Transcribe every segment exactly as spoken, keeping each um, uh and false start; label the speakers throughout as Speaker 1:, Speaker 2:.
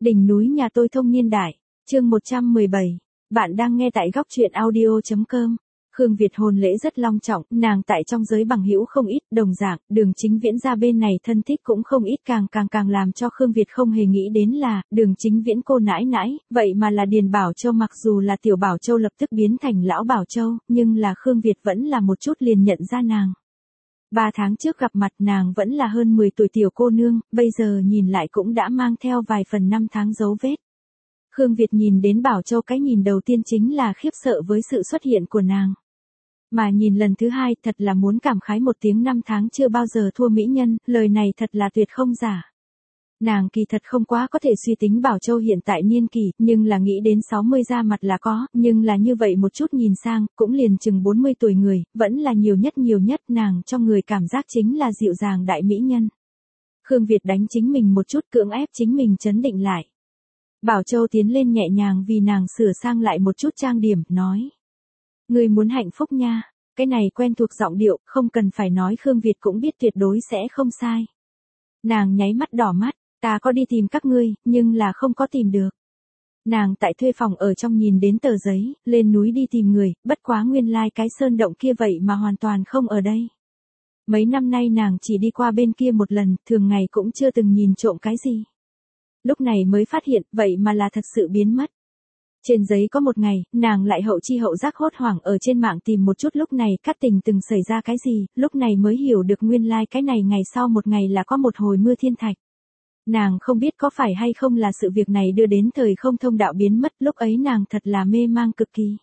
Speaker 1: Đỉnh núi nhà tôi thông niên đại, chương một trăm mười bảy. Bạn đang nghe tại góc truyện audio chấm com. Khương Việt hôn lễ rất long trọng, nàng tại trong giới bằng hữu không ít, đồng dạng, Đường Chính Viễn ra bên này thân thích cũng không ít, càng càng càng làm cho Khương Việt không hề nghĩ đến là, Đường Chính Viễn cô nãi nãi, vậy mà là Điền Bảo Châu. Mặc dù là tiểu Bảo Châu lập tức biến thành lão Bảo Châu, nhưng là Khương Việt vẫn là một chút liền nhận ra nàng. Ba tháng trước gặp mặt nàng vẫn là hơn mười tuổi tiểu cô nương, bây giờ nhìn lại cũng đã mang theo vài phần năm tháng dấu vết. Khương Việt nhìn đến Bảo Châu, cái nhìn đầu tiên chính là khiếp sợ với sự xuất hiện của nàng. Mà nhìn lần thứ hai thật là muốn cảm khái một tiếng, năm tháng chưa bao giờ thua mỹ nhân, lời này thật là tuyệt không giả. Nàng kỳ thật không quá có thể suy tính Bảo Châu hiện tại niên kỷ, nhưng là nghĩ đến sáu mươi ra mặt là có, nhưng là như vậy một chút nhìn sang, cũng liền chừng bốn mươi tuổi người, vẫn là nhiều nhất nhiều nhất, nàng cho người cảm giác chính là dịu dàng đại mỹ nhân. Khương Việt đánh chính mình một chút, cưỡng ép chính mình trấn định lại. Bảo Châu tiến lên nhẹ nhàng vì nàng sửa sang lại một chút trang điểm, nói. Người muốn hạnh phúc nha, cái này quen thuộc giọng điệu, không cần phải nói Khương Việt cũng biết tuyệt đối sẽ không sai. Nàng nháy mắt đỏ mắt. Ta có đi tìm các ngươi, nhưng là không có tìm được. Nàng tại thuê phòng ở trong nhìn đến tờ giấy, lên núi đi tìm người, bất quá nguyên lai like cái sơn động kia vậy mà hoàn toàn không ở đây. Mấy năm nay nàng chỉ đi qua bên kia một lần, thường ngày cũng chưa từng nhìn trộm cái gì. Lúc này mới phát hiện, vậy mà là thật sự biến mất. Trên giấy có một ngày, nàng lại hậu chi hậu giác hốt hoảng ở trên mạng tìm một chút, lúc này Cát Tình từng xảy ra cái gì, lúc này mới hiểu được nguyên lai like cái này ngày sau một ngày là có một hồi mưa thiên thạch. Nàng không biết có phải hay không là sự việc này đưa đến thời không thông đạo biến mất, lúc ấy nàng thật là mê mang cực kỳ.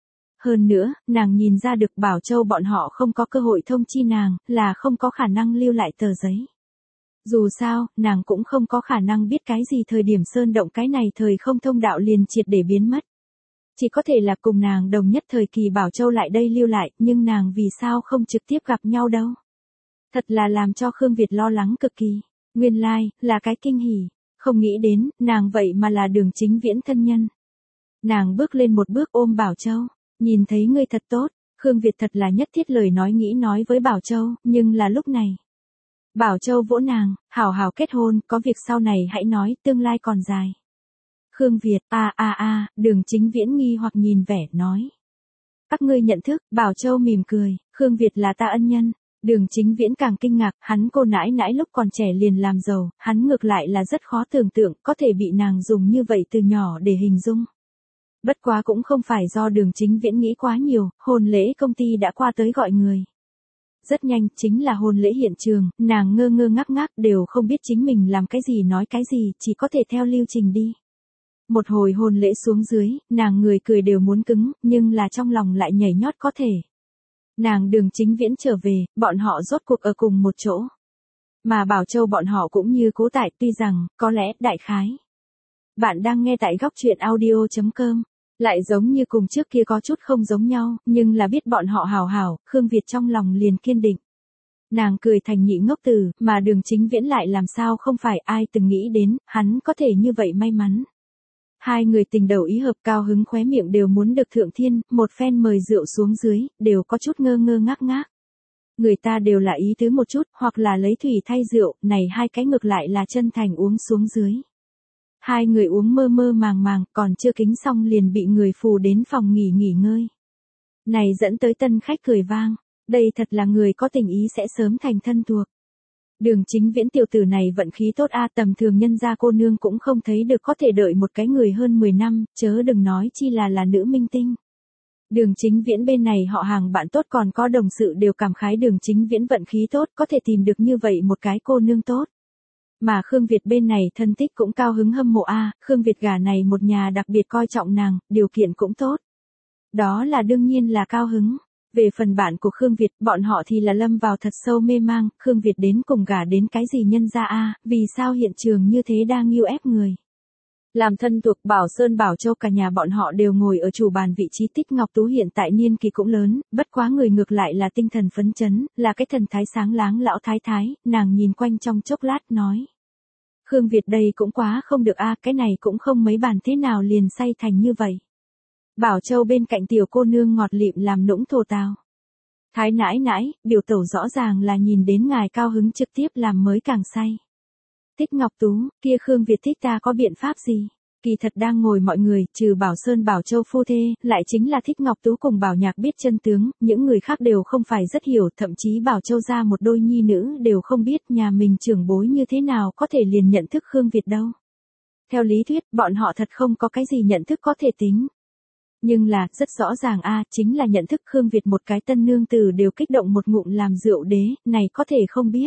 Speaker 1: Hơn nữa, nàng nhìn ra được Bảo Châu bọn họ không có cơ hội thông chi nàng, là không có khả năng lưu lại tờ giấy. Dù sao, nàng cũng không có khả năng biết cái gì thời điểm sơn động cái này thời không thông đạo liền triệt để biến mất. Chỉ có thể là cùng nàng đồng nhất thời kỳ Bảo Châu lại đây lưu lại, nhưng nàng vì sao không trực tiếp gặp nhau đâu. Thật là làm cho Khương Việt lo lắng cực kỳ. Nguyên lai, like, là cái kinh hỉ, không nghĩ đến, nàng vậy mà là Đường Chính Viễn thân nhân. Nàng bước lên một bước ôm Bảo Châu, nhìn thấy ngươi thật tốt, Khương Việt thật là nhất thiết lời nói nghĩ nói với Bảo Châu, nhưng là lúc này. Bảo Châu vỗ nàng, hảo hảo kết hôn, có việc sau này hãy nói, tương lai còn dài. Khương Việt, a a a, Đường Chính Viễn nghi hoặc nhìn vẻ, nói. Các ngươi nhận thức, Bảo Châu mỉm cười, Khương Việt là ta ân nhân. Đường Chính Viễn càng kinh ngạc, hắn cô nãi nãi lúc còn trẻ liền làm giàu, hắn ngược lại là rất khó tưởng tượng, có thể bị nàng dùng như vậy từ nhỏ để hình dung. Bất quá cũng không phải do Đường Chính Viễn nghĩ quá nhiều, hôn lễ công ty đã qua tới gọi người. Rất nhanh, chính là hôn lễ hiện trường, nàng ngơ ngơ ngác ngác đều không biết chính mình làm cái gì nói cái gì, chỉ có thể theo lưu trình đi. Một hồi hôn lễ xuống dưới, nàng người cười đều muốn cứng, nhưng là trong lòng lại nhảy nhót có thể. Nàng Đường Chính Viễn trở về, bọn họ rốt cuộc ở cùng một chỗ. Mà Bảo Châu bọn họ cũng như cố tại, tuy rằng, có lẽ, đại khái. Bạn đang nghe tại góc truyện audio chấm com. Lại giống như cùng trước kia có chút không giống nhau, nhưng là biết bọn họ hào hào, Khương Việt trong lòng liền kiên định. Nàng cười thành nhị ngốc tử, mà Đường Chính Viễn lại làm sao không phải, ai từng nghĩ đến, hắn có thể như vậy may mắn. Hai người tình đầu ý hợp, cao hứng khóe miệng đều muốn được thượng thiên, một phen mời rượu xuống dưới, đều có chút ngơ ngơ ngác ngác. Người ta đều là ý tứ một chút, hoặc là lấy thủy thay rượu, này hai cái ngược lại là chân thành uống xuống dưới. Hai người uống mơ mơ màng màng, còn chưa kính xong liền bị người phù đến phòng nghỉ nghỉ ngơi. Này dẫn tới tân khách cười vang, đây thật là người có tình ý sẽ sớm thành thân thuộc. Đường Chính Viễn tiểu tử này vận khí tốt a, tầm thường nhân gia cô nương cũng không thấy được có thể đợi một cái người hơn mười năm, chớ đừng nói chi là là nữ minh tinh. Đường Chính Viễn bên này họ hàng bạn tốt còn có đồng sự đều cảm khái Đường Chính Viễn vận khí tốt, có thể tìm được như vậy một cái cô nương tốt. Mà Khương Việt bên này thân thích cũng cao hứng hâm mộ a, Khương Việt gả này một nhà đặc biệt coi trọng nàng, điều kiện cũng tốt. Đó là đương nhiên là cao hứng. Về phần bạn của Khương Việt, bọn họ thì là lâm vào thật sâu mê mang, Khương Việt đến cùng gả đến cái gì nhân gia a, vì sao hiện trường như thế đang nghiêu ép người. Làm thân thuộc Bảo Sơn Bảo Châu cả nhà bọn họ đều ngồi ở chủ bàn vị trí, Tích Ngọc Tú hiện tại niên kỳ cũng lớn, bất quá người ngược lại là tinh thần phấn chấn, là cái thần thái sáng láng lão thái thái, nàng nhìn quanh trong chốc lát nói. Khương Việt đây cũng quá không được a, cái này cũng không mấy bàn thế nào liền say thành như vậy. Bảo Châu bên cạnh tiểu cô nương ngọt lịm làm nũng thổ tào. Thái nãi nãi, biểu tẩu rõ ràng là nhìn đến ngài cao hứng trực tiếp làm mới càng say. Thích Ngọc Tú, kia Khương Việt thích ta có biện pháp gì? Kỳ thật đang ngồi mọi người, trừ Bảo Sơn Bảo Châu phu thê, lại chính là Thích Ngọc Tú cùng Bảo Nhạc biết chân tướng, những người khác đều không phải rất hiểu, thậm chí Bảo Châu ra một đôi nhi nữ đều không biết nhà mình trưởng bối như thế nào có thể liền nhận thức Khương Việt đâu. Theo lý thuyết, bọn họ thật không có cái gì nhận thức có thể tính. Nhưng là, rất rõ ràng a chính là nhận thức Khương Việt một cái tân nương tử đều kích động một ngụm làm rượu đế, này có thể không biết.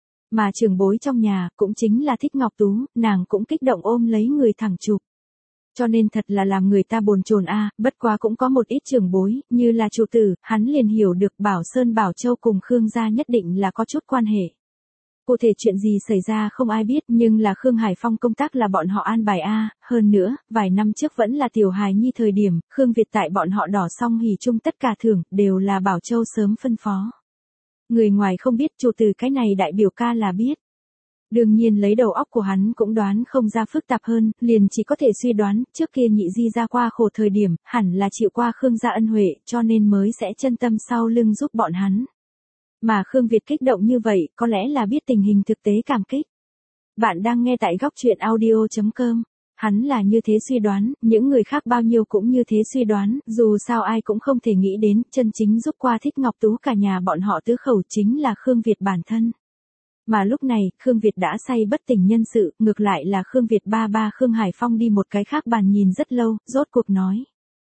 Speaker 1: Mà trưởng bối trong nhà, cũng chính là Thích Ngọc Tú, nàng cũng kích động ôm lấy người thẳng chụp. Cho nên thật là làm người ta bồn chồn a, bất quá cũng có một ít trưởng bối, như là chủ tử, hắn liền hiểu được Bảo Sơn Bảo Châu cùng Khương gia nhất định là có chút quan hệ. Cụ thể chuyện gì xảy ra không ai biết, nhưng là Khương Hải Phong công tác là bọn họ an bài a, hơn nữa, vài năm trước vẫn là tiểu hài nhi thời điểm, Khương Việt tại bọn họ đỏ xong hỉ chung tất cả thưởng, đều là Bảo Châu sớm phân phó. Người ngoài không biết, chủ từ cái này đại biểu ca là biết. Đương nhiên lấy đầu óc của hắn cũng đoán không ra phức tạp hơn, liền chỉ có thể suy đoán, trước kia nhị di ra qua khổ thời điểm, hẳn là chịu qua Khương gia ân huệ, cho nên mới sẽ chân tâm sau lưng giúp bọn hắn. Mà Khương Việt kích động như vậy, có lẽ là biết tình hình thực tế cảm kích. Bạn đang nghe tại góc truyện audio chấm com. Hắn là như thế suy đoán, những người khác bao nhiêu cũng như thế suy đoán, dù sao ai cũng không thể nghĩ đến, chân chính giúp qua Thích Ngọc Tú cả nhà bọn họ tứ khẩu chính là Khương Việt bản thân. Mà lúc này, Khương Việt đã say bất tỉnh nhân sự, ngược lại là Khương Việt ba ba Khương Hải Phong đi một cái khác bàn nhìn rất lâu, rốt cuộc nói.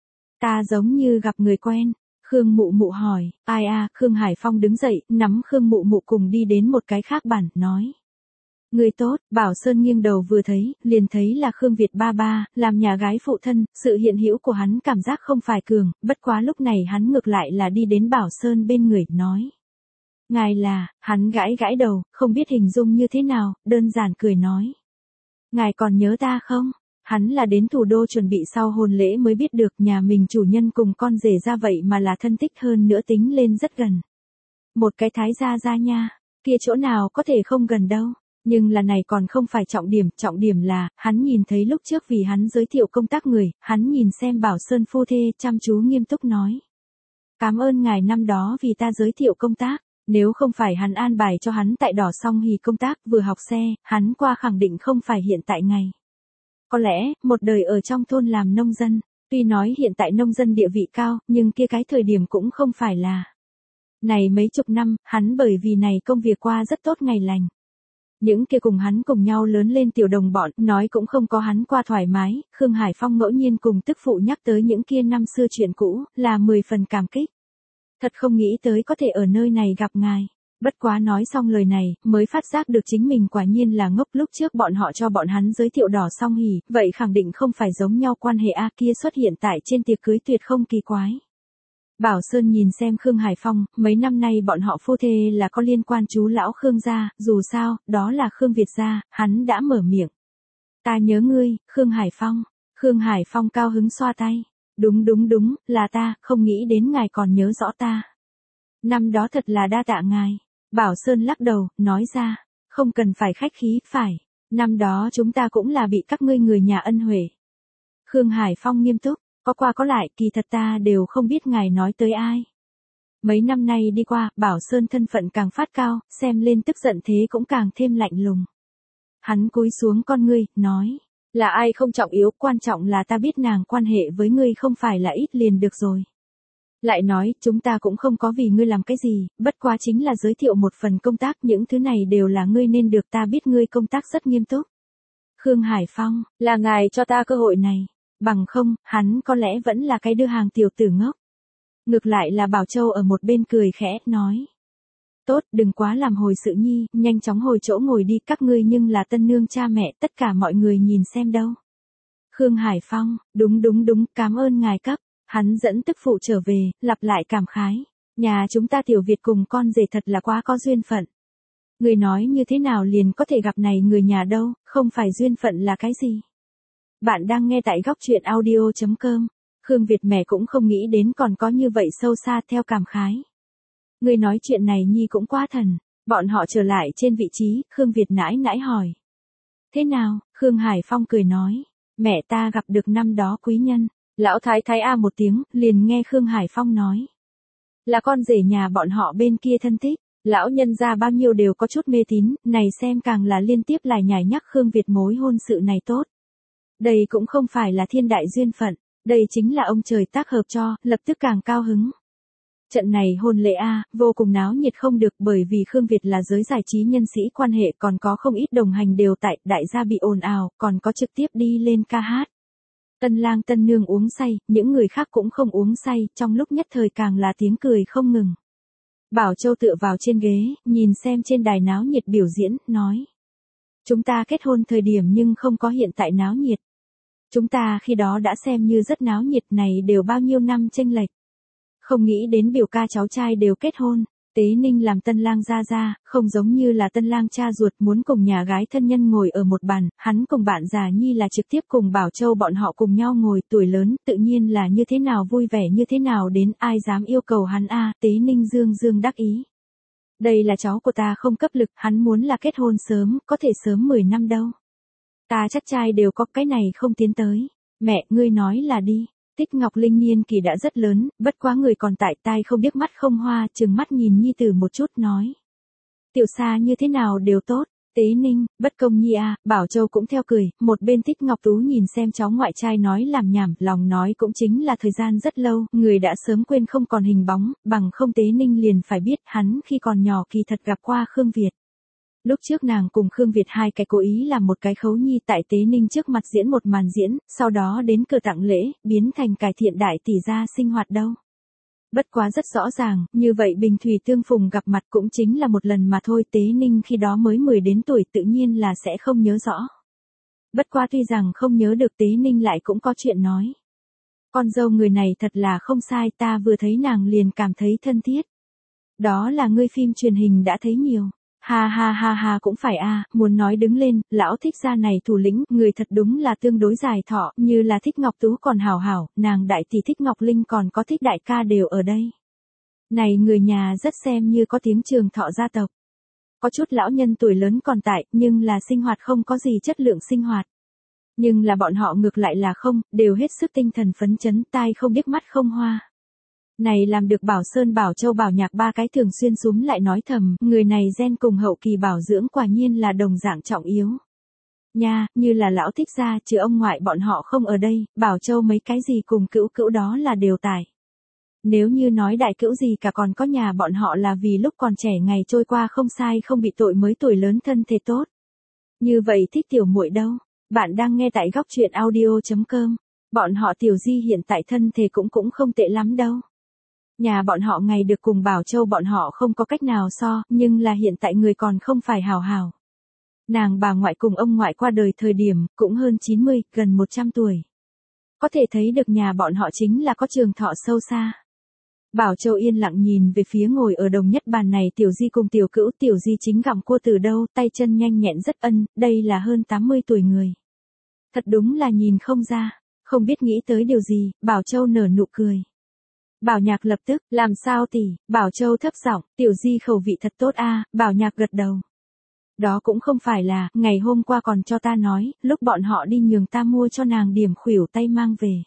Speaker 1: Ta giống như gặp người quen. Khương Mụ Mụ hỏi, ai a? Khương Hải Phong đứng dậy, nắm Khương Mụ Mụ cùng đi đến một cái khác bàn, nói. Người tốt, Bảo Sơn nghiêng đầu vừa thấy, liền thấy là Khương Việt ba ba, làm nhà gái phụ thân, sự hiện hữu của hắn cảm giác không phải cường, bất quá lúc này hắn ngược lại là đi đến Bảo Sơn bên người, nói. Ngài là, hắn gãi gãi đầu, không biết hình dung như thế nào, đơn giản cười nói. Ngài còn nhớ ta không? Hắn là đến thủ đô chuẩn bị sau hôn lễ mới biết được nhà mình chủ nhân cùng con rể ra vậy mà là thân tích hơn nữa tính lên rất gần. Một cái thái gia gia nha, kia chỗ nào có thể không gần đâu. Nhưng là này còn không phải trọng điểm, trọng điểm là, hắn nhìn thấy lúc trước vì hắn giới thiệu công tác người, hắn nhìn xem Bảo Sơn phu thê, chăm chú nghiêm túc nói. Cảm ơn ngài năm đó vì ta giới thiệu công tác, nếu không phải hắn an bài cho hắn tại đỏ xong hì công tác vừa học xe, hắn qua khẳng định không phải hiện tại ngày. Có lẽ, một đời ở trong thôn làm nông dân, tuy nói hiện tại nông dân địa vị cao, nhưng kia cái thời điểm cũng không phải là. Này mấy chục năm, hắn bởi vì này công việc qua rất tốt ngày lành. Những kia cùng hắn cùng nhau lớn lên tiểu đồng bọn, nói cũng không có hắn qua thoải mái, Khương Hải Phong ngẫu nhiên cùng tức phụ nhắc tới những kia năm xưa chuyện cũ, là mười phần cảm kích. Thật không nghĩ tới có thể ở nơi này gặp ngài. Bất quá nói xong lời này, mới phát giác được chính mình quả nhiên là ngốc, lúc trước bọn họ cho bọn hắn giới thiệu đỏ xong hỉ, vậy khẳng định không phải giống nhau quan hệ a, kia xuất hiện tại trên tiệc cưới tuyệt không kỳ quái. Bảo Sơn nhìn xem Khương Hải Phong, mấy năm nay bọn họ phu thê là có liên quan chú lão Khương gia, dù sao, đó là Khương Việt gia, hắn đã mở miệng. Ta nhớ ngươi, Khương Hải Phong. Khương Hải Phong cao hứng xoa tay. Đúng đúng đúng, là ta, không nghĩ đến ngài còn nhớ rõ ta. Năm đó thật là đa tạ ngài. Bảo Sơn lắc đầu, nói ra, không cần phải khách khí, phải. Năm đó chúng ta cũng là bị các ngươi người nhà ân huệ. Khương Hải Phong nghiêm túc. Có qua có lại, kỳ thật ta đều không biết ngài nói tới ai. Mấy năm nay đi qua, Bảo Sơn thân phận càng phát cao, xem lên tức giận thế cũng càng thêm lạnh lùng. Hắn cúi xuống con ngươi, nói, là ai không trọng yếu, quan trọng là ta biết nàng quan hệ với ngươi không phải là ít liền được rồi. Lại nói, chúng ta cũng không có vì ngươi làm cái gì, bất quá chính là giới thiệu một phần công tác, những thứ này đều là ngươi nên được, ta biết ngươi công tác rất nghiêm túc. Khương Hải Phong, là ngài cho ta cơ hội này. Bằng không, hắn có lẽ vẫn là cái đưa hàng tiểu tử ngốc. Ngược lại là Bảo Châu ở một bên cười khẽ, nói. Tốt, đừng quá làm hồi sự nhi, nhanh chóng hồi chỗ ngồi đi, các ngươi nhưng là tân nương cha mẹ, tất cả mọi người nhìn xem đâu. Khương Hải Phong, đúng đúng đúng, cảm ơn ngài cấp. Hắn dẫn tức phụ trở về, lặp lại cảm khái. Nhà chúng ta tiểu Việt cùng con rể thật là quá có duyên phận. Người nói như thế nào liền có thể gặp này người nhà đâu, không phải duyên phận là cái gì. Bạn đang nghe tại góc truyện audio chấm com. Khương Việt mẹ cũng không nghĩ đến còn có như vậy sâu xa, theo cảm khái. Người nói chuyện này nhi cũng quá thần. Bọn họ trở lại trên vị trí, Khương Việt nãi nãi hỏi. Thế nào? Khương Hải Phong cười nói. Mẹ ta gặp được năm đó quý nhân. Lão thái thái a một tiếng, liền nghe Khương Hải Phong nói. Là con rể nhà bọn họ bên kia thân thích. Lão nhân gia bao nhiêu đều có chút mê tín, này xem càng là liên tiếp lại nhải nhắc Khương Việt mối hôn sự này tốt. Đây cũng không phải là thiên đại duyên phận, đây chính là ông trời tác hợp cho, lập tức càng cao hứng. Trận này hôn lễ a, vô cùng náo nhiệt không được, bởi vì Khương Việt là giới giải trí nhân sĩ quan hệ, còn có không ít đồng hành đều tại, đại gia bị ồn ào, còn có trực tiếp đi lên ca hát. Tân lang tân nương uống say, những người khác cũng không uống say, trong lúc nhất thời càng là tiếng cười không ngừng. Bảo Châu tựa vào trên ghế, nhìn xem trên đài náo nhiệt biểu diễn, nói. Chúng ta kết hôn thời điểm nhưng không có hiện tại náo nhiệt. Chúng ta khi đó đã xem như rất náo nhiệt, này đều bao nhiêu năm chênh lệch. Không nghĩ đến biểu ca cháu trai đều kết hôn. Tế Ninh làm tân lang ra ra, không giống như là tân lang cha ruột muốn cùng nhà gái thân nhân ngồi ở một bàn, hắn cùng bạn già nhi là trực tiếp cùng Bảo Châu bọn họ cùng nhau ngồi, tuổi lớn, tự nhiên là như thế nào vui vẻ như thế nào đến, ai dám yêu cầu hắn a. Tế Ninh dương dương đắc ý. Đây là cháu của ta không cấp lực, hắn muốn là kết hôn sớm, có thể sớm mười năm đâu. Ta chắc trai đều có, cái này không tiến tới. Mẹ, ngươi nói là đi. Tích Ngọc Linh niên kỳ đã rất lớn, bất quá người còn tại, tai không điếc mắt không hoa, chừng mắt nhìn nhi tử một chút nói. Tiểu Sa như thế nào đều tốt. Tế Ninh, bất công nhi a. Bảo Châu cũng theo cười, một bên Tích Ngọc Tú nhìn xem cháu ngoại trai nói làm nhảm, lòng nói cũng chính là thời gian rất lâu, người đã sớm quên không còn hình bóng, bằng không Tế Ninh liền phải biết hắn khi còn nhỏ kỳ thật gặp qua Khương Việt. Lúc trước nàng cùng Khương Việt hai cái cố ý làm một cái khấu nhi tại Tế Ninh trước mặt diễn một màn diễn, sau đó đến cửa tặng lễ, biến thành cải thiện đại tỷ gia sinh hoạt đâu. Bất quá rất rõ ràng, như vậy bình thủy tương phùng gặp mặt cũng chính là một lần mà thôi, Tế Ninh khi đó mới mười đến tuổi tự nhiên là sẽ không nhớ rõ. Bất quá tuy rằng không nhớ được Tế Ninh lại cũng có chuyện nói. Con dâu người này thật là không sai, ta vừa thấy nàng liền cảm thấy thân thiết. Đó là ngươi phim truyền hình đã thấy nhiều. Ha ha ha ha cũng phải a, muốn nói đứng lên, lão thích gia này thủ lĩnh, người thật đúng là tương đối dài thọ, như là Thích Ngọc Tú còn hảo hảo, nàng đại tỷ Thích Ngọc Linh còn có Thích đại ca đều ở đây. Này người nhà rất xem như có tiếng trường thọ gia tộc. Có chút lão nhân tuổi lớn còn tại, nhưng là sinh hoạt không có gì chất lượng sinh hoạt. Nhưng là bọn họ ngược lại là không, đều hết sức tinh thần phấn chấn, tai không điếc mắt không hoa. Này làm được Bảo Sơn Bảo Châu Bảo Nhạc ba cái thường xuyên súm lại nói thầm, người này gen cùng hậu kỳ bảo dưỡng quả nhiên là đồng dạng trọng yếu. Nha, như là lão thích gia, trừ ông ngoại bọn họ không ở đây, Bảo Châu mấy cái gì cùng cữu cữu đó là đều tài. Nếu như nói đại cữu gì cả còn có nhà bọn họ là vì lúc còn trẻ ngày trôi qua không sai không bị tội mới tuổi lớn thân thể tốt. Như vậy thích tiểu muội đâu, bạn đang nghe tại góc truyện audio chấm com, bọn họ tiểu di hiện tại thân thể cũng cũng không tệ lắm đâu. Nhà bọn họ ngày được cùng Bảo Châu bọn họ không có cách nào so, nhưng là hiện tại người còn không phải hào hào. Nàng bà ngoại cùng ông ngoại qua đời thời điểm, cũng hơn chín mươi, gần một trăm tuổi. Có thể thấy được nhà bọn họ chính là có trường thọ sâu xa. Bảo Châu yên lặng nhìn về phía ngồi ở đồng nhất bàn này tiểu di cùng tiểu cữu, tiểu di chính gặm cua từ đâu, tay chân nhanh nhẹn rất ân, đây là hơn tám mươi tuổi người. Thật đúng là nhìn không ra, không biết nghĩ tới điều gì, Bảo Châu nở nụ cười. Bảo Nhạc lập tức, làm sao tỷ, Bảo Châu thấp giọng, tiểu di khẩu vị thật tốt a. Bảo Nhạc gật đầu. Đó cũng không phải là, ngày hôm qua còn cho ta nói, lúc bọn họ đi nhường ta mua cho nàng điểm khuỷu tay mang về.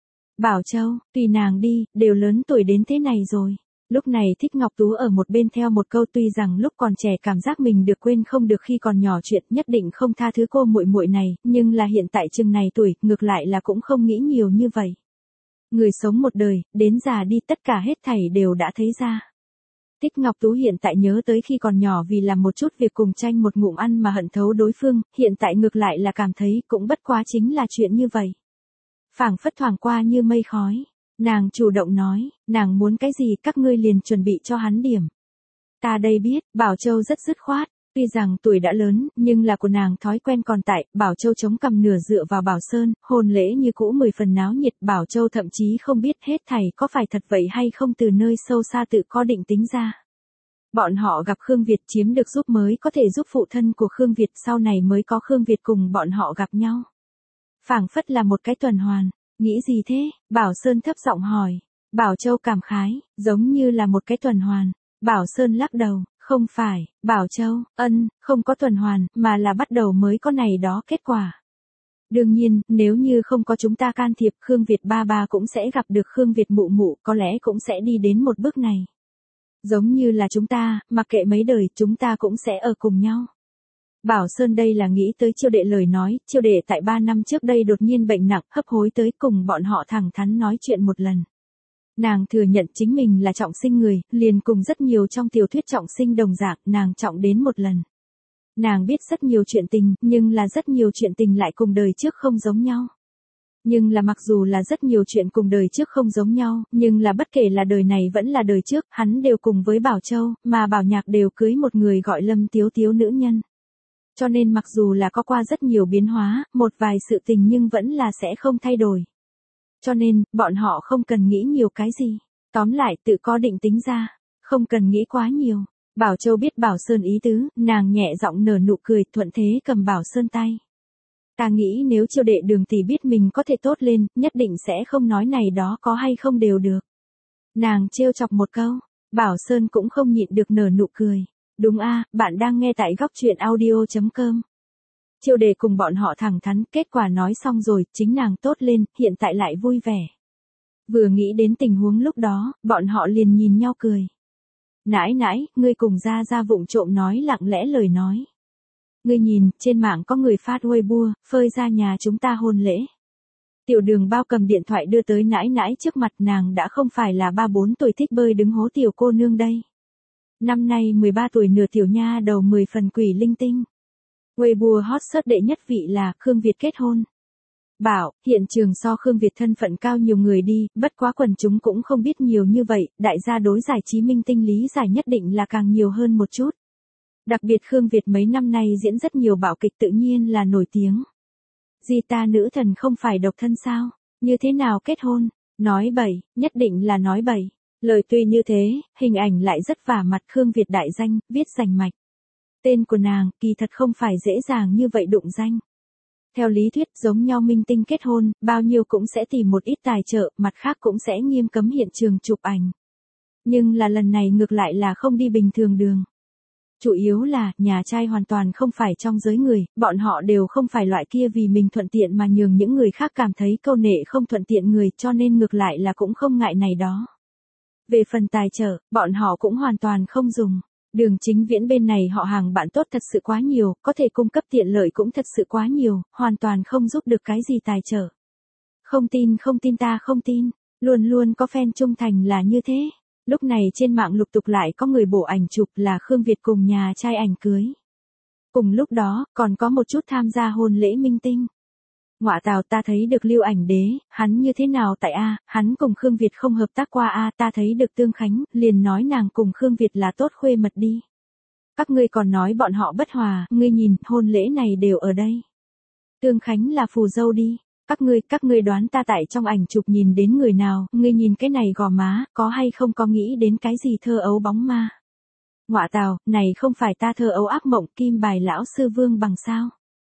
Speaker 1: Bảo Châu, tùy nàng đi, đều lớn tuổi đến thế này rồi. Lúc này Thích Ngọc Tú ở một bên theo một câu, tuy rằng lúc còn trẻ cảm giác mình được quên không được khi còn nhỏ chuyện nhất định không tha thứ cô muội muội này, nhưng là hiện tại chừng này tuổi, ngược lại là cũng không nghĩ nhiều như vậy. Người sống một đời, đến già đi tất cả hết thảy đều đã thấy ra. Thích Ngọc Tú hiện tại nhớ tới khi còn nhỏ vì làm một chút việc cùng tranh một ngụm ăn mà hận thấu đối phương, hiện tại ngược lại là cảm thấy cũng bất quá chính là chuyện như vậy. Phảng phất thoảng qua như mây khói, nàng chủ động nói, nàng muốn cái gì các ngươi liền chuẩn bị cho hắn điểm. Ta đây biết, Bảo Châu rất dứt khoát. Tuy rằng tuổi đã lớn, nhưng là của nàng thói quen còn tại, Bảo Châu chống cằm nửa dựa vào Bảo Sơn, hôn lễ như cũ mười phần náo nhiệt, Bảo Châu thậm chí không biết hết thảy có phải thật vậy hay không từ nơi sâu xa tự có định tính ra. Bọn họ gặp Khương Việt chiếm được giúp mới có thể giúp phụ thân của Khương Việt, sau này mới có Khương Việt cùng bọn họ gặp nhau. Phảng phất là một cái tuần hoàn, nghĩ gì thế? Bảo Sơn thấp giọng hỏi. Bảo Châu cảm khái, giống như là một cái tuần hoàn. Bảo Sơn lắc đầu. Không phải, Bảo Châu, ân, không có tuần hoàn, mà là bắt đầu mới có này đó kết quả. Đương nhiên, nếu như không có chúng ta can thiệp, Khương Việt ba ba cũng sẽ gặp được Khương Việt mụ mụ, có lẽ cũng sẽ đi đến một bước này. Giống như là chúng ta, mặc kệ mấy đời, chúng ta cũng sẽ ở cùng nhau. Bảo Sơn đây là nghĩ tới Chiêu Đệ lời nói, Chiêu Đệ tại ba năm trước đây đột nhiên bệnh nặng, hấp hối tới cùng bọn họ thẳng thắn nói chuyện một lần. Nàng thừa nhận chính mình là trọng sinh người, liền cùng rất nhiều trong tiểu thuyết trọng sinh đồng dạng, nàng trọng đến một lần. Nàng biết rất nhiều chuyện tình, nhưng là rất nhiều chuyện tình lại cùng đời trước không giống nhau. Nhưng là mặc dù là rất nhiều chuyện cùng đời trước không giống nhau, nhưng là bất kể là đời này vẫn là đời trước, hắn đều cùng với Bảo Châu, mà Bảo Nhạc đều cưới một người gọi Lâm Tiếu Tiếu nữ nhân. Cho nên mặc dù là có qua rất nhiều biến hóa, một vài sự tình nhưng vẫn là sẽ không thay đổi. Cho nên, bọn họ không cần nghĩ nhiều cái gì. Tóm lại tự có định tính ra, không cần nghĩ quá nhiều. Bảo Châu biết Bảo Sơn ý tứ, nàng nhẹ giọng nở nụ cười, thuận thế cầm Bảo Sơn tay. Ta nghĩ nếu Chiêu Đệ Đường tỷ biết mình có thể tốt lên, nhất định sẽ không nói này đó có hay không đều được. Nàng trêu chọc một câu, Bảo Sơn cũng không nhịn được nở nụ cười. Đúng a, bạn đang nghe tại góc truyện audio chấm com. Chiêu Đệ cùng bọn họ thẳng thắn, kết quả nói xong rồi, chính nàng tốt lên, hiện tại lại vui vẻ. Vừa nghĩ đến tình huống lúc đó, bọn họ liền nhìn nhau cười. Nãi nãi, ngươi cùng ra ra vụng trộm nói lặng lẽ lời nói. Ngươi nhìn, trên mạng có người phát Weibo, phơi ra nhà chúng ta hôn lễ. Tiểu Đường Bao cầm điện thoại đưa tới nãi nãi trước mặt, nàng đã không phải là ba bốn tuổi thích bơi đứng hố tiểu cô nương đây. Năm nay mười ba tuổi nửa tiểu nha đầu mười phần quỷ linh tinh. Weibo hot search đệ nhất vị là Khương Việt kết hôn. Bảo, hiện trường so Khương Việt thân phận cao nhiều người đi, bất quá quần chúng cũng không biết nhiều như vậy, đại gia đối giải trí minh tinh lý giải nhất định là càng nhiều hơn một chút. Đặc biệt Khương Việt mấy năm nay diễn rất nhiều bạo kịch tự nhiên là nổi tiếng. Di ta nữ thần không phải độc thân sao, như thế nào kết hôn, nói bậy, nhất định là nói bậy. Lời tuy như thế, hình ảnh lại rất vả mặt Khương Việt đại danh, viết rành mạch. Tên của nàng, kỳ thật không phải dễ dàng như vậy đụng danh. Theo lý thuyết giống nhau minh tinh kết hôn, bao nhiêu cũng sẽ tìm một ít tài trợ, mặt khác cũng sẽ nghiêm cấm hiện trường chụp ảnh. Nhưng là lần này ngược lại là không đi bình thường đường. Chủ yếu là, nhà trai hoàn toàn không phải trong giới người, bọn họ đều không phải loại kia vì mình thuận tiện mà nhường những người khác cảm thấy câu nệ không thuận tiện người, cho nên ngược lại là cũng không ngại này đó. Về phần tài trợ, bọn họ cũng hoàn toàn không dùng. Đường Chính Viễn bên này họ hàng bạn tốt thật sự quá nhiều, có thể cung cấp tiện lợi cũng thật sự quá nhiều, hoàn toàn không giúp được cái gì tài trợ. Không tin không tin ta không tin, luôn luôn có fan trung thành là như thế. Lúc này trên mạng lục tục lại có người bổ ảnh chụp là Khương Việt cùng nhà trai ảnh cưới. Cùng lúc đó, còn có một chút tham gia hôn lễ minh tinh. Ngoạ tào, ta thấy được Lưu Ảnh Đế, hắn như thế nào tại A, hắn cùng Khương Việt không hợp tác qua A, ta thấy được Tương Khánh, liền nói nàng cùng Khương Việt là tốt khuê mật đi. Các ngươi còn nói bọn họ bất hòa, ngươi nhìn, hôn lễ này đều ở đây. Tương Khánh là phù dâu đi. Các ngươi, các ngươi đoán ta tại trong ảnh chụp nhìn đến người nào, ngươi nhìn cái này gò má, có hay không có nghĩ đến cái gì thơ ấu bóng ma. Ngoạ tào, này không phải ta thơ ấu ác mộng Kim Bài lão sư Vương Bằng sao.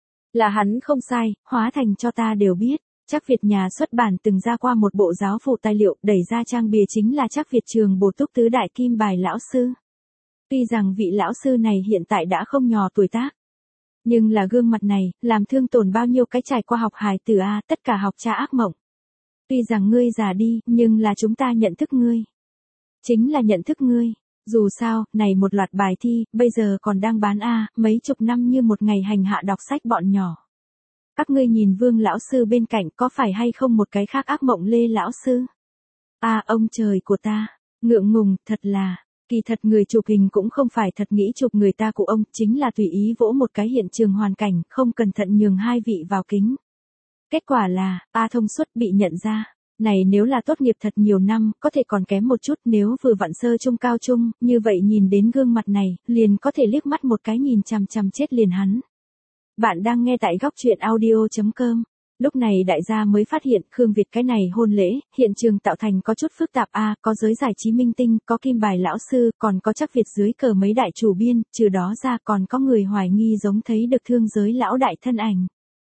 Speaker 1: Là hắn không sai, hóa thành cho ta đều biết. Trác Việt nhà xuất bản từng ra qua một bộ giáo phụ tài liệu, đẩy ra trang bìa chính là Trác Việt trường bổ túc tứ đại Kim Bài lão sư. Tuy rằng vị lão sư này hiện tại đã không nhỏ tuổi tác. Nhưng là gương mặt này, làm thương tổn bao nhiêu cái trải qua học hài từ A, tất cả học cha ác mộng. Tuy rằng ngươi già đi, nhưng là chúng ta nhận thức ngươi. Chính là nhận thức ngươi. Dù sao, này một loạt bài thi, bây giờ còn đang bán A, mấy chục năm như một ngày hành hạ đọc sách bọn nhỏ. Các ngươi nhìn Vương lão sư bên cạnh có phải hay không một cái khác ác mộng Lê lão sư? A ông trời của ta, ngượng ngùng, thật là. Kỳ thật người chụp hình cũng không phải thật nghĩ chụp người ta của ông, chính là tùy ý vỗ một cái hiện trường hoàn cảnh, không cẩn thận nhường hai vị vào kính. Kết quả là, A thông suất bị nhận ra. Này nếu là tốt nghiệp thật nhiều năm, có thể còn kém một chút, nếu vừa vặn sơ trung cao trung, như vậy nhìn đến gương mặt này, liền có thể liếc mắt một cái nhìn chằm chằm chết liền hắn. Bạn đang nghe tại góc truyện audio chấm com. Lúc này đại gia mới phát hiện Khương Việt cái này hôn lễ, hiện trường tạo thành có chút phức tạp a, có giới giải trí minh tinh, có Kim Bài lão sư, còn có Trác Việt dưới cờ mấy đại chủ biên, trừ đó ra còn có người hoài nghi giống thấy được thương giới lão đại thân ảnh.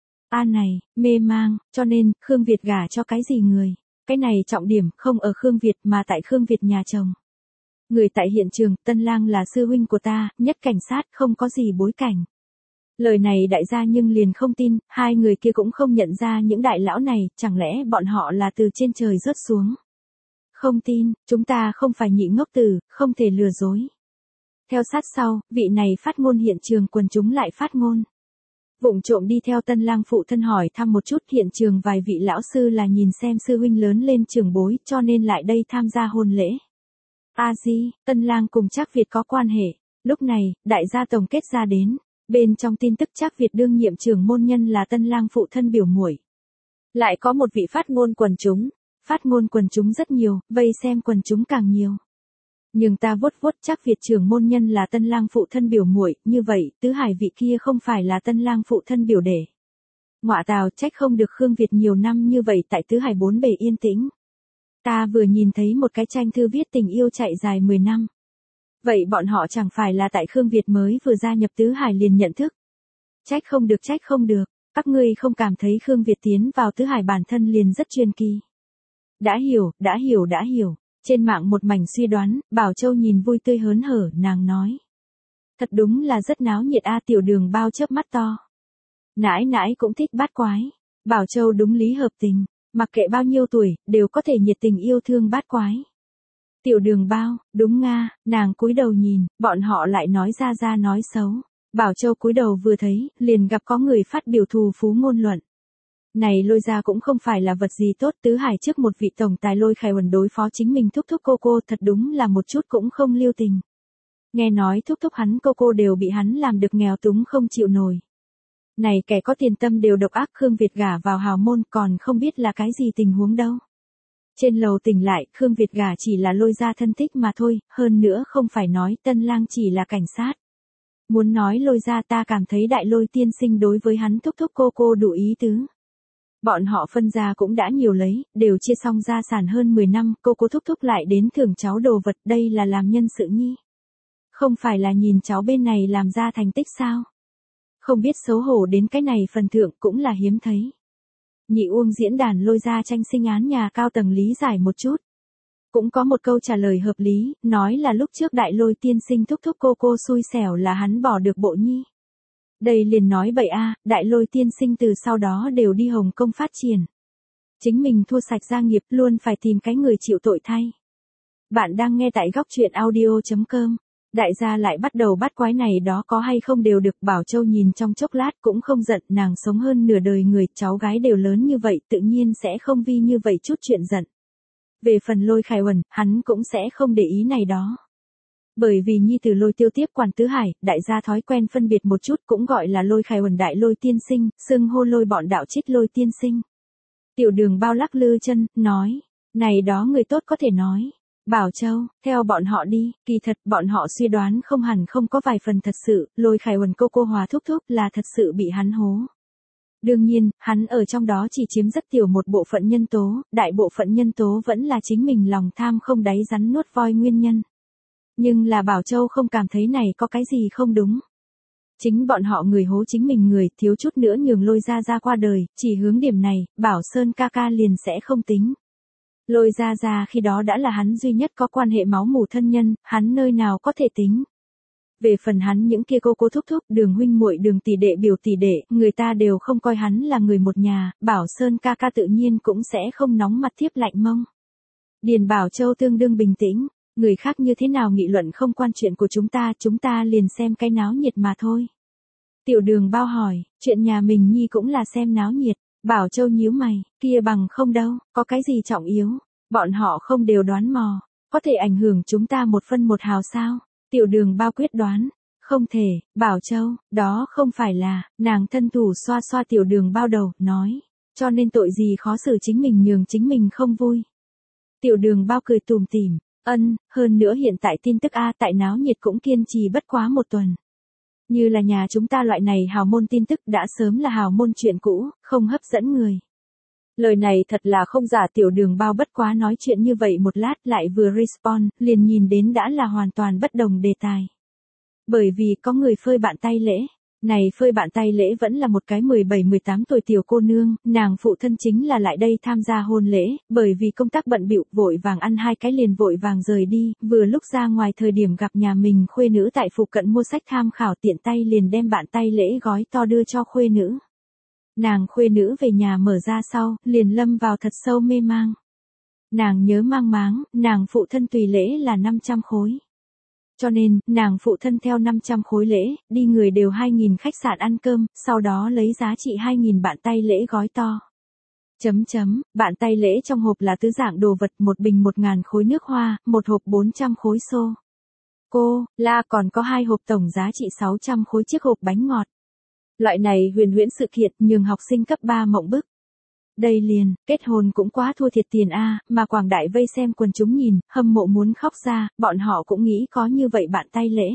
Speaker 1: A này, mê mang, cho nên, Khương Việt gả cho cái gì người? Cái này trọng điểm không ở Khương Việt mà tại Khương Việt nhà chồng. Người tại hiện trường, Tân Lang là sư huynh của ta, nhất cảnh sát, không có gì bối cảnh. Lời này đại gia nhưng liền không tin, hai người kia cũng không nhận ra những đại lão này, chẳng lẽ bọn họ là từ trên trời rớt xuống. Không tin, chúng ta không phải nhị ngốc tử, không thể lừa dối. Theo sát sau, vị này phát ngôn hiện trường quần chúng lại phát ngôn. Vụng trộm đi theo tân lang phụ thân hỏi thăm một chút, hiện trường vài vị lão sư là nhìn xem sư huynh lớn lên trưởng bối cho nên lại đây tham gia hôn lễ. A Di, tân lang cùng Trác Việt có quan hệ. Lúc này, đại gia tổng kết ra đến. Bên trong tin tức Trác Việt đương nhiệm trưởng môn nhân là tân lang phụ thân biểu muội. Lại có một vị phát ngôn quần chúng. Phát ngôn quần chúng rất nhiều, vây xem quần chúng càng nhiều. Nhưng ta vuốt vuốt Trác Việt trưởng môn nhân là tân lang phụ thân biểu muội, như vậy, tứ hải vị kia không phải là tân lang phụ thân biểu đệ. Ngọa tào, trách không được Khương Việt nhiều năm như vậy tại tứ hải bốn bề yên tĩnh. Ta vừa nhìn thấy một cái tranh thư viết tình yêu chạy dài mười năm. Vậy bọn họ chẳng phải là tại Khương Việt mới vừa gia nhập tứ hải liền nhận thức. Trách không được trách không được, các ngươi không cảm thấy Khương Việt tiến vào tứ hải bản thân liền rất truyền kỳ. Đã hiểu, đã hiểu đã hiểu. Trên mạng một mảnh suy đoán, Bảo Châu nhìn vui tươi hớn hở, nàng nói. Thật đúng là rất náo nhiệt a. Tiểu Đường Bao chớp mắt to. Nãi nãi cũng thích bát quái. Bảo Châu đúng lý hợp tình, mặc kệ bao nhiêu tuổi, đều có thể nhiệt tình yêu thương bát quái. Tiểu Đường Bao, đúng nga, nàng cúi đầu nhìn, bọn họ lại nói ra ra nói xấu. Bảo Châu cúi đầu vừa thấy, liền gặp có người phát biểu thù phú ngôn luận. Này Lôi gia cũng không phải là vật gì tốt, tứ hải trước một vị tổng tài Lôi Khải Uẩn đối phó chính mình thúc thúc cô cô thật đúng là một chút cũng không lưu tình. Nghe nói thúc thúc hắn cô cô đều bị hắn làm được nghèo túng không chịu nổi. Này kẻ có tiền tâm đều độc ác, Khương Việt gả vào hào môn còn không biết là cái gì tình huống đâu. Trên lầu tỉnh lại, Khương Việt gả chỉ là Lôi gia thân thích mà thôi, hơn nữa không phải nói tân lang chỉ là cảnh sát. Muốn nói Lôi gia, ta cảm thấy đại Lôi tiên sinh đối với hắn thúc thúc cô cô đủ ý tứ. Bọn họ phân gia cũng đã nhiều lấy, đều chia xong gia sản hơn mười năm, cô cô thúc thúc lại đến thưởng cháu đồ vật, đây là làm nhân sự nhi. Không phải là nhìn cháu bên này làm ra thành tích sao? Không biết xấu hổ đến cái này phần thượng cũng là hiếm thấy. Nhị Uông diễn đàn Lôi gia tranh sinh án nhà cao tầng lý giải một chút. Cũng có một câu trả lời hợp lý, nói là lúc trước đại Lôi tiên sinh thúc thúc cô cô xui xẻo là hắn bỏ được bộ nhi. Đây liền nói bậy a, đại Lôi tiên sinh từ sau đó đều đi Hồng Kông phát triển. Chính mình thua sạch gia nghiệp luôn phải tìm cái người chịu tội thay. Bạn đang nghe tại góc truyện audio chấm com. Đại gia lại bắt đầu bắt quái này đó có hay không đều được. Bảo Châu nhìn trong chốc lát cũng không giận, nàng sống hơn nửa đời người, cháu gái đều lớn như vậy tự nhiên sẽ không vì như vậy chút chuyện giận. Về phần Lôi Khải Uẩn, hắn cũng sẽ không để ý này đó. Bởi vì nhi tử Lôi Tiêu tiếp quản tứ hải, đại gia thói quen phân biệt một chút cũng gọi là Lôi Khải Uẩn đại Lôi tiên sinh, xưng hô Lôi bọn đạo trích Lôi tiên sinh. Tiểu Đường Bao lắc lư chân, nói, này đó người tốt có thể nói. Bảo Châu, theo bọn họ đi, kỳ thật bọn họ suy đoán không hẳn không có vài phần thật sự, Lôi Khải Uẩn cô cô Hòa thúc thúc là thật sự bị hắn hố. Đương nhiên, hắn ở trong đó chỉ chiếm rất tiểu một bộ phận nhân tố, đại bộ phận nhân tố vẫn là chính mình lòng tham không đáy rắn nuốt voi nguyên nhân. Nhưng là Bảo Châu không cảm thấy này có cái gì không đúng. Chính bọn họ người hố chính mình người, thiếu chút nữa nhường Lôi gia gia qua đời, chỉ hướng điểm này, Bảo Sơn ca ca liền sẽ không tính. Lôi gia gia khi đó đã là hắn duy nhất có quan hệ máu mủ thân nhân, hắn nơi nào có thể tính. Về phần hắn những kia cô cô thúc thúc, Đường huynh muội, Đường tỷ đệ, biểu tỷ đệ, người ta đều không coi hắn là người một nhà, Bảo Sơn ca ca tự nhiên cũng sẽ không nóng mặt thiếp lạnh mông. Điền Bảo Châu tương đương bình tĩnh, người khác như thế nào nghị luận không quan chuyện của chúng ta, chúng ta liền xem cái náo nhiệt mà thôi. Tiểu Đường Bao hỏi, chuyện nhà mình nhi cũng là xem náo nhiệt. Bảo Châu nhíu mày, kia bằng không đâu, có cái gì trọng yếu, bọn họ không đều đoán mò, có thể ảnh hưởng chúng ta một phân một hào sao? Tiểu Đường Bao quyết đoán, không thể. Bảo Châu, đó không phải là, nàng thân thủ xoa xoa Tiểu Đường Bao đầu, nói, cho nên tội gì khó xử chính mình nhường chính mình không vui. Tiểu Đường Bao cười tủm tỉm, ân, hơn nữa hiện tại tin tức a tại náo nhiệt cũng kiên trì bất quá một tuần. Như là nhà chúng ta loại này hào môn tin tức đã sớm là hào môn chuyện cũ, không hấp dẫn người. Lời này thật là không giả. Tiểu Đường Bao bất quá nói chuyện như vậy một lát lại vừa respawn, liền nhìn đến đã là hoàn toàn bất đồng đề tài. Bởi vì có người phơi bạn tay lễ. Này phơi bạn tay lễ vẫn là một cái mười bảy mười tám tuổi tiểu cô nương, nàng phụ thân chính là lại đây tham gia hôn lễ, bởi vì công tác bận bịu vội vàng ăn hai cái liền vội vàng rời đi, vừa lúc ra ngoài thời điểm gặp nhà mình khuê nữ tại phụ cận mua sách tham khảo, tiện tay liền đem bạn tay lễ gói to đưa cho khuê nữ. Nàng khuê nữ về nhà mở ra sau, liền lâm vào thật sâu mê mang. Nàng nhớ mang máng, nàng phụ thân tùy lễ là năm trăm khối. Cho nên, nàng phụ thân theo năm trăm khối lễ, đi người đều hai nghìn khách sạn ăn cơm, sau đó lấy giá trị hai nghìn bạn tay lễ gói to. Chấm chấm, bạn tay lễ trong hộp là tứ dạng đồ vật, một bình một ngàn khối nước hoa, một hộp bốn trăm khối xô. Cô, la còn có hai hộp tổng giá trị sáu trăm khối chiếc hộp bánh ngọt. Loại này huyền huyễn sự kiện nhường học sinh cấp ba mộng bức. Đây liền, kết hôn cũng quá thua thiệt tiền a, mà quảng đại vây xem quần chúng nhìn, hâm mộ muốn khóc ra, bọn họ cũng nghĩ có như vậy bạn tay lễ.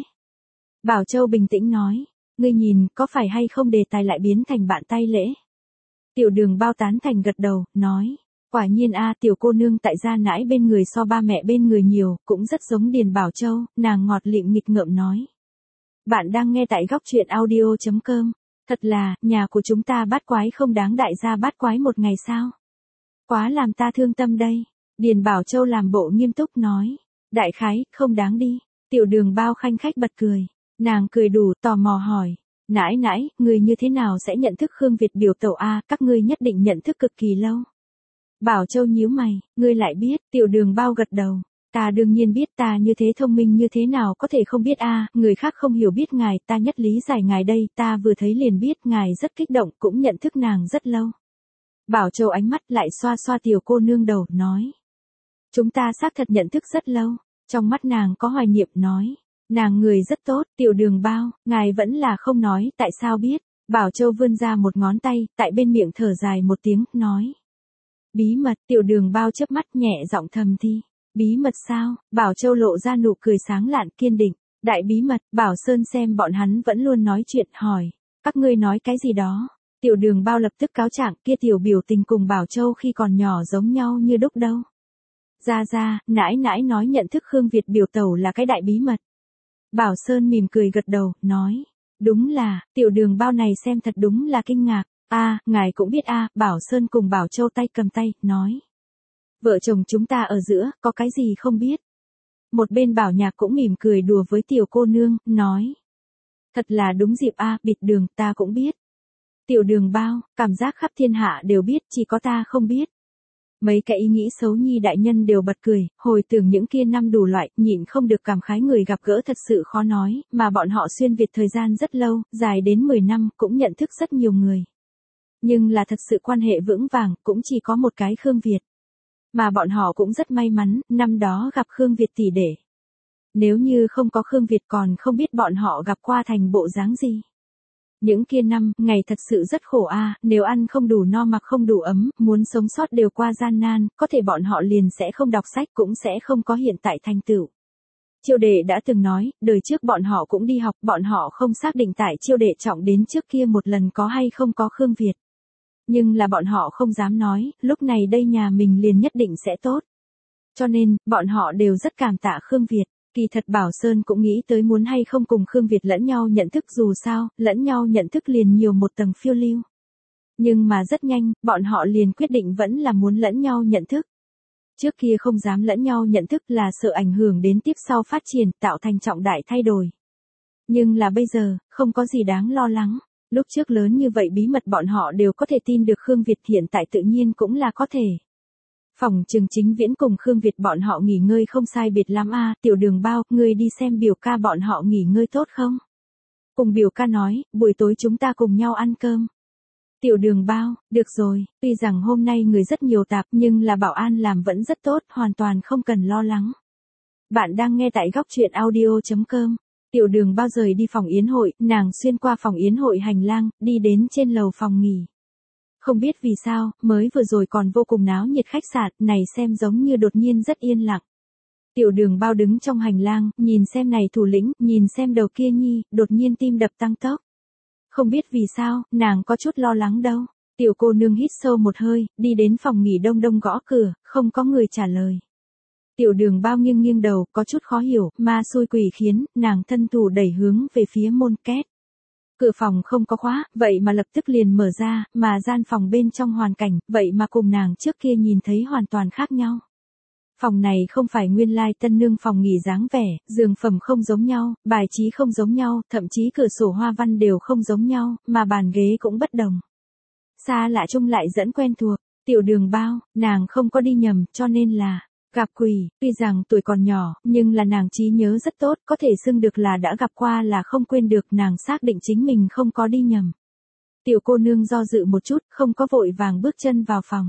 Speaker 1: Bảo Châu bình tĩnh nói, ngươi nhìn, có phải hay không đề tài lại biến thành bạn tay lễ. Tiểu Đường Bao tán thành gật đầu, nói, quả nhiên a, tiểu cô nương tại gia nãi bên người so ba mẹ bên người nhiều, cũng rất giống Điền Bảo Châu, nàng ngọt lịm nghịch ngợm nói. Bạn đang nghe tại góc truyện audio chấm com. Thật là, nhà của chúng ta bát quái không đáng đại gia bát quái một ngày sao? Quá làm ta thương tâm đây. Điền Bảo Châu làm bộ nghiêm túc nói. Đại khái, không đáng đi. Tiểu Đường Bao khanh khách bật cười. Nàng cười đủ tò mò hỏi. Nãi nãi, người như thế nào sẽ nhận thức Khương Việt biểu tẩu a? Các ngươi nhất định nhận thức cực kỳ lâu. Bảo Châu nhíu mày, ngươi lại biết. Tiểu Đường Bao gật đầu. Ta đương nhiên biết, ta như thế thông minh như thế nào có thể không biết a, người khác không hiểu biết ngài, ta nhất lý giải ngài đây, ta vừa thấy liền biết ngài rất kích động, cũng nhận thức nàng rất lâu. Bảo Châu ánh mắt lại xoa xoa tiểu cô nương đầu, nói. Chúng ta xác thật nhận thức rất lâu, trong mắt nàng có hoài niệm nói. Nàng người rất tốt, Tiểu Đường Bao, ngài vẫn là không nói, tại sao biết. Bảo Châu vươn ra một ngón tay, tại bên miệng thở dài một tiếng, nói. Bí mật, Tiểu Đường Bao chớp mắt nhẹ giọng thầm thi. Bí mật sao? Bảo Châu lộ ra nụ cười sáng lạn kiên định. Đại bí mật, Bảo Sơn xem bọn hắn vẫn luôn nói chuyện, hỏi. Các ngươi nói cái gì đó? Tiểu Đường Bao lập tức cáo trạng, kia tiểu biểu tình cùng Bảo Châu khi còn nhỏ giống nhau như đúc đâu. Ra ra, nãi nãi nói nhận thức Khương Việt biểu tẩu là cái đại bí mật. Bảo Sơn mỉm cười gật đầu, nói. Đúng là, Tiểu Đường Bao này xem thật đúng là kinh ngạc. A, ngài cũng biết a, Bảo Sơn cùng Bảo Châu tay cầm tay, nói. Vợ chồng chúng ta ở giữa, có cái gì không biết. Một bên Bảo Nhạc cũng mỉm cười đùa với tiểu cô nương, nói. Thật là đúng dịp a, bịt đường, ta cũng biết. Tiểu Đường Bao, cảm giác khắp thiên hạ đều biết, chỉ có ta không biết. Mấy cái ý nghĩ xấu nhi đại nhân đều bật cười, hồi tưởng những kia năm đủ loại, nhịn không được cảm khái người gặp gỡ thật sự khó nói, mà bọn họ xuyên Việt thời gian rất lâu, dài đến mười năm, cũng nhận thức rất nhiều người. Nhưng là thật sự quan hệ vững vàng, cũng chỉ có một cái Khương Việt. Mà bọn họ cũng rất may mắn, năm đó gặp Khương Việt tỷ đệ. Nếu như không có Khương Việt còn không biết bọn họ gặp qua thành bộ dáng gì. Những kia năm, ngày thật sự rất khổ a, nếu ăn không đủ no mặc không đủ ấm, muốn sống sót đều qua gian nan, có thể bọn họ liền sẽ không đọc sách cũng sẽ không có hiện tại thành tựu. Chiêu đệ đã từng nói, đời trước bọn họ cũng đi học, bọn họ không xác định tại chiêu đệ trọng đến trước kia một lần có hay không có Khương Việt. Nhưng là bọn họ không dám nói, lúc này đây nhà mình liền nhất định sẽ tốt. Cho nên, bọn họ đều rất cảm tạ Khương Việt. Kỳ thật Bảo Sơn cũng nghĩ tới muốn hay không cùng Khương Việt lẫn nhau nhận thức, dù sao, lẫn nhau nhận thức liền nhiều một tầng phiêu lưu. Nhưng mà rất nhanh, bọn họ liền quyết định vẫn là muốn lẫn nhau nhận thức. Trước kia không dám lẫn nhau nhận thức là sợ ảnh hưởng đến tiếp sau phát triển, tạo thành trọng đại thay đổi. Nhưng là bây giờ, không có gì đáng lo lắng. Lúc trước lớn như vậy bí mật bọn họ đều có thể tin được Khương Việt, hiện tại tự nhiên cũng là có thể. Phòng Trường Chính Viễn cùng Khương Việt bọn họ nghỉ ngơi không sai biệt lắm a, Tiểu Đường Bao, ngươi đi xem biểu ca bọn họ nghỉ ngơi tốt không? Cùng biểu ca nói, buổi tối chúng ta cùng nhau ăn cơm. Tiểu Đường Bao, được rồi, tuy rằng hôm nay người rất nhiều tạp nhưng là bảo an làm vẫn rất tốt, hoàn toàn không cần lo lắng. Bạn đang nghe tại góc truyện audio chấm com. Tiểu Đường Bao rời đi phòng yến hội, nàng xuyên qua phòng yến hội hành lang, đi đến trên lầu phòng nghỉ. Không biết vì sao, mới vừa rồi còn vô cùng náo nhiệt khách sạn, này xem giống như đột nhiên rất yên lặng. Tiểu Đường Bao đứng trong hành lang, nhìn xem này thủ lĩnh, nhìn xem đầu kia nhi, đột nhiên tim đập tăng tốc. Không biết vì sao, nàng có chút lo lắng đâu. Tiểu cô nương hít sâu một hơi, đi đến phòng nghỉ đông đông gõ cửa, không có người trả lời. Tiểu Đường Bao nghiêng nghiêng đầu, có chút khó hiểu, ma xui quỷ khiến, nàng thân thủ đẩy hướng về phía môn két. Cửa phòng không có khóa, vậy mà lập tức liền mở ra, mà gian phòng bên trong hoàn cảnh, vậy mà cùng nàng trước kia nhìn thấy hoàn toàn khác nhau. Phòng này không phải nguyên lai tân nương phòng nghỉ dáng vẻ, giường phẩm không giống nhau, bài trí không giống nhau, thậm chí cửa sổ hoa văn đều không giống nhau, mà bàn ghế cũng bất đồng. Xa lạ chung lại dẫn quen thuộc. Tiểu Đường Bao, nàng không có đi nhầm, cho nên là gặp quỷ. Tuy rằng tuổi còn nhỏ, nhưng là nàng trí nhớ rất tốt, có thể xưng được là đã gặp qua là không quên được, nàng xác định chính mình không có đi nhầm. Tiểu cô nương do dự một chút, không có vội vàng bước chân vào phòng.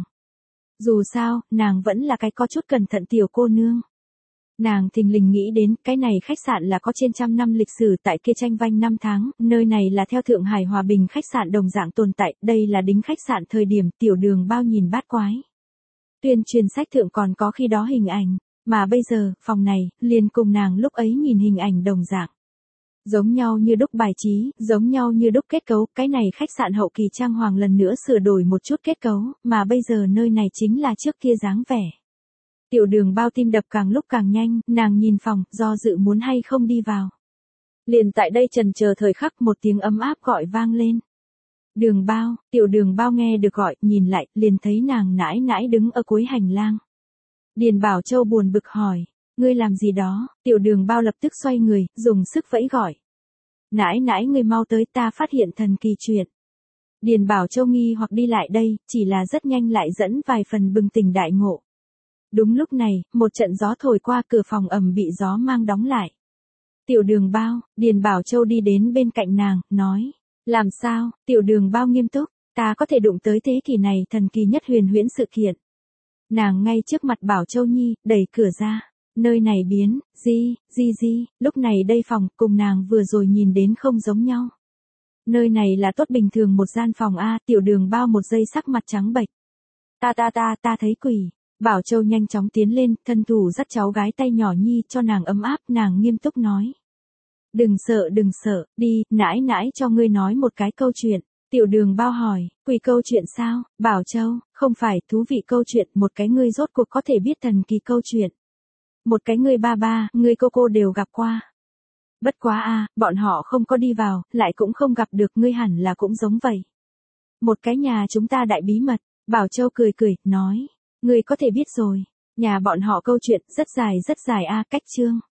Speaker 1: Dù sao, nàng vẫn là cái có chút cẩn thận tiểu cô nương. Nàng thình lình nghĩ đến, cái này khách sạn là có trên trăm năm lịch sử, tại kia tranh vanh năm tháng, nơi này là theo Thượng Hải Hòa Bình khách sạn đồng dạng tồn tại, đây là đính khách sạn thời điểm Tiểu Đường Bao nhìn bát quái. Tuyên truyền sách thượng còn có khi đó hình ảnh, mà bây giờ, phòng này, liền cùng nàng lúc ấy nhìn hình ảnh đồng dạng. Giống nhau như đúc bài trí, giống nhau như đúc kết cấu, cái này khách sạn hậu kỳ trang hoàng lần nữa sửa đổi một chút kết cấu, mà bây giờ nơi này chính là trước kia dáng vẻ. Tiểu Đường Bao tim đập càng lúc càng nhanh, nàng nhìn phòng, do dự muốn hay không đi vào. Liền tại đây trần chờ thời khắc một tiếng ấm áp gọi vang lên. Đường Bao, Tiểu Đường Bao nghe được gọi, nhìn lại, liền thấy nàng nãi nãi đứng ở cuối hành lang. Điền Bảo Châu buồn bực hỏi, ngươi làm gì đó? Tiểu Đường Bao lập tức xoay người, dùng sức vẫy gọi. Nãi nãi ngươi mau tới, ta phát hiện thần kỳ chuyện. Điền Bảo Châu nghi hoặc đi lại đây, chỉ là rất nhanh lại dẫn vài phần bừng tỉnh đại ngộ. Đúng lúc này, một trận gió thổi qua, cửa phòng ầm bị gió mang đóng lại. Tiểu Đường Bao, Điền Bảo Châu đi đến bên cạnh nàng, nói. Làm sao? Tiểu Đường Bao nghiêm túc, ta có thể đụng tới thế kỷ này thần kỳ nhất huyền huyễn sự kiện. Nàng ngay trước mặt Bảo Châu Nhi, đẩy cửa ra. Nơi này biến, di, di di, lúc này đây phòng, cùng nàng vừa rồi nhìn đến không giống nhau. Nơi này là tốt bình thường một gian phòng A, Tiểu Đường Bao một giây sắc mặt trắng bệch. Ta ta ta, ta thấy quỷ. Bảo Châu nhanh chóng tiến lên, thân thủ dắt cháu gái tay nhỏ Nhi cho nàng ấm áp, nàng nghiêm túc nói. Đừng sợ đừng sợ, đi, nãi nãi cho ngươi nói một cái câu chuyện. Tiểu Đường Bao hỏi, quỷ câu chuyện sao? Bảo Châu, không phải, thú vị câu chuyện, một cái ngươi rốt cuộc có thể biết thần kỳ câu chuyện. Một cái ngươi ba ba, ngươi cô cô đều gặp qua. Bất quá a, bọn họ không có đi vào, lại cũng không gặp được, ngươi hẳn là cũng giống vậy. Một cái nhà chúng ta đại bí mật, Bảo Châu cười cười, nói. Ngươi có thể biết rồi, nhà bọn họ câu chuyện rất dài rất dài a, cách chương.